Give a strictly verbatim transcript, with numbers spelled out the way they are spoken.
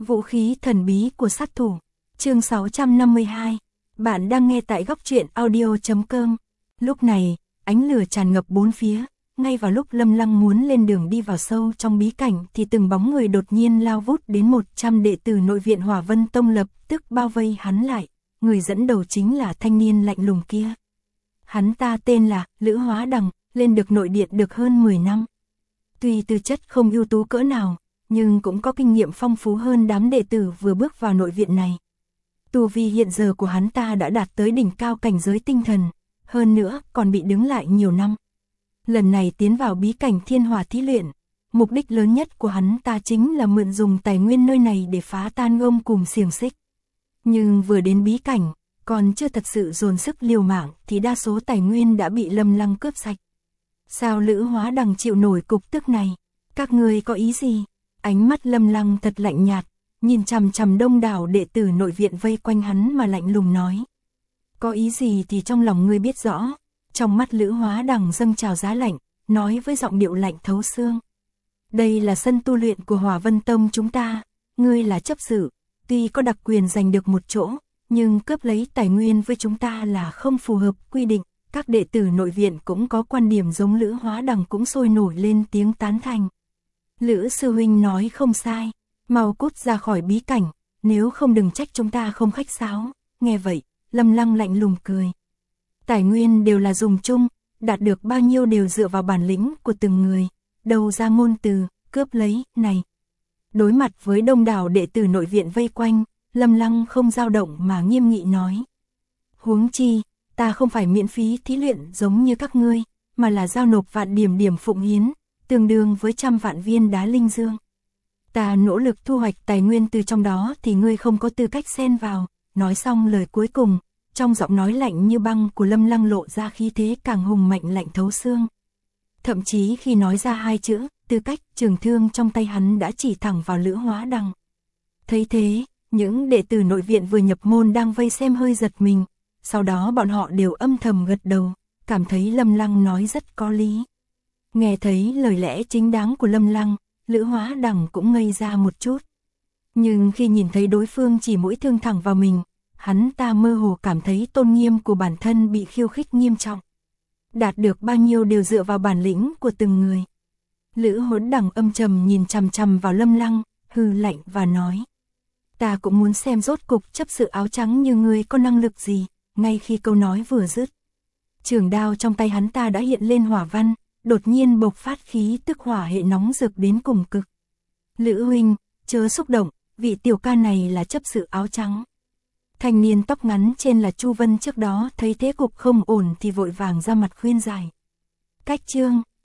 Vũ khí thần bí của sát thủ. Chương sáu trăm năm mươi hai. Bạn đang nghe tại góc truyện audio chấm com. Lúc này, ánh lửa tràn ngập bốn phía, ngay vào lúc Lâm Lăng muốn lên đường đi vào sâu trong bí cảnh thì từng bóng người đột nhiên lao vút đến một trăm đệ tử nội viện Hỏa Vân Tông lập tức bao vây hắn lại, người dẫn đầu chính là thanh niên lạnh lùng kia. Hắn ta tên là Lữ Hóa Đằng, lên được nội điện được hơn mười năm. Tuy tư chất không ưu tú cỡ nào, nhưng cũng có kinh nghiệm phong phú hơn đám đệ tử vừa bước vào nội viện này. Tu vi hiện giờ của hắn ta đã đạt tới đỉnh cao cảnh giới tinh thần, hơn nữa còn bị đứng lại nhiều năm. Lần này tiến vào bí cảnh thiên hỏa thí luyện, mục đích lớn nhất của hắn ta chính là mượn dùng tài nguyên nơi này để phá tan gông cùm xiềng xích. Nhưng vừa đến bí cảnh, còn chưa thật sự dồn sức liều mạng thì đa số tài nguyên đã bị Lâm Lăng cướp sạch. Sao Lữ Hóa Đằng chịu nổi cục tức này? Các ngươi có ý gì? Ánh mắt Lâm Lăng thật lạnh nhạt, nhìn chằm chằm đông đảo đệ tử nội viện vây quanh hắn mà lạnh lùng nói. Có ý gì thì trong lòng ngươi biết rõ. Trong mắt Lữ Hóa Đằng dâng trào giá lạnh, nói với giọng điệu lạnh thấu xương. Đây là sân tu luyện của Hỏa Vân Tông chúng ta, ngươi là chấp sự, tuy có đặc quyền giành được một chỗ, nhưng cướp lấy tài nguyên với chúng ta là không phù hợp quy định. Các đệ tử nội viện cũng có quan điểm giống Lữ Hóa Đằng cũng sôi nổi lên tiếng tán thành. Lữ sư huynh nói không sai, mau cút ra khỏi bí cảnh, nếu không đừng trách chúng ta không khách sáo. Nghe vậy, Lâm Lăng lạnh lùng cười. Tài nguyên đều là dùng chung, đạt được bao nhiêu đều dựa vào bản lĩnh của từng người, đầu ra ngôn từ, cướp lấy, này. Đối mặt với đông đảo đệ tử nội viện vây quanh, Lâm Lăng không dao động mà nghiêm nghị nói. Huống chi, ta không phải miễn phí thí luyện giống như các ngươi, mà là giao nộp vạn điểm điểm phụng hiến, tương đương với trăm vạn viên đá linh dương. Ta nỗ lực thu hoạch tài nguyên từ trong đó thì ngươi không có tư cách xen vào. Nói xong lời cuối cùng, trong giọng nói lạnh như băng của Lâm Lăng lộ ra khí thế càng hùng mạnh lạnh thấu xương. Thậm chí khi nói ra hai chữ, tư cách, trường thương trong tay hắn đã chỉ thẳng vào Lữ Hóa Đằng. Thấy thế, những đệ tử nội viện vừa nhập môn đang vây xem hơi giật mình, sau đó bọn họ đều âm thầm gật đầu, cảm thấy Lâm Lăng nói rất có lý. Nghe thấy lời lẽ chính đáng của Lâm Lăng, Lữ Hóa Đằng cũng ngây ra một chút. Nhưng khi nhìn thấy đối phương chỉ mũi thương thẳng vào mình, hắn ta mơ hồ cảm thấy tôn nghiêm của bản thân bị khiêu khích nghiêm trọng. Đạt được bao nhiêu đều dựa vào bản lĩnh của từng người. Lữ Hóa Đằng âm trầm nhìn chằm chằm vào Lâm Lăng, hừ lạnh và nói. Ta cũng muốn xem rốt cục chấp sự áo trắng như ngươi có năng lực gì. Ngay khi câu nói vừa dứt, trường đao trong tay hắn ta đã hiện lên hỏa văn, đột nhiên bộc phát khí tức hỏa hệ nóng rực đến cùng cực. Lữ huynh, chớ xúc động, vị tiểu ca này là chấp sự áo trắng. Thanh niên tóc ngắn trên là Chu Vân trước đó thấy thế cục không ổn thì vội vàng ra mặt khuyên giải. Cách chương,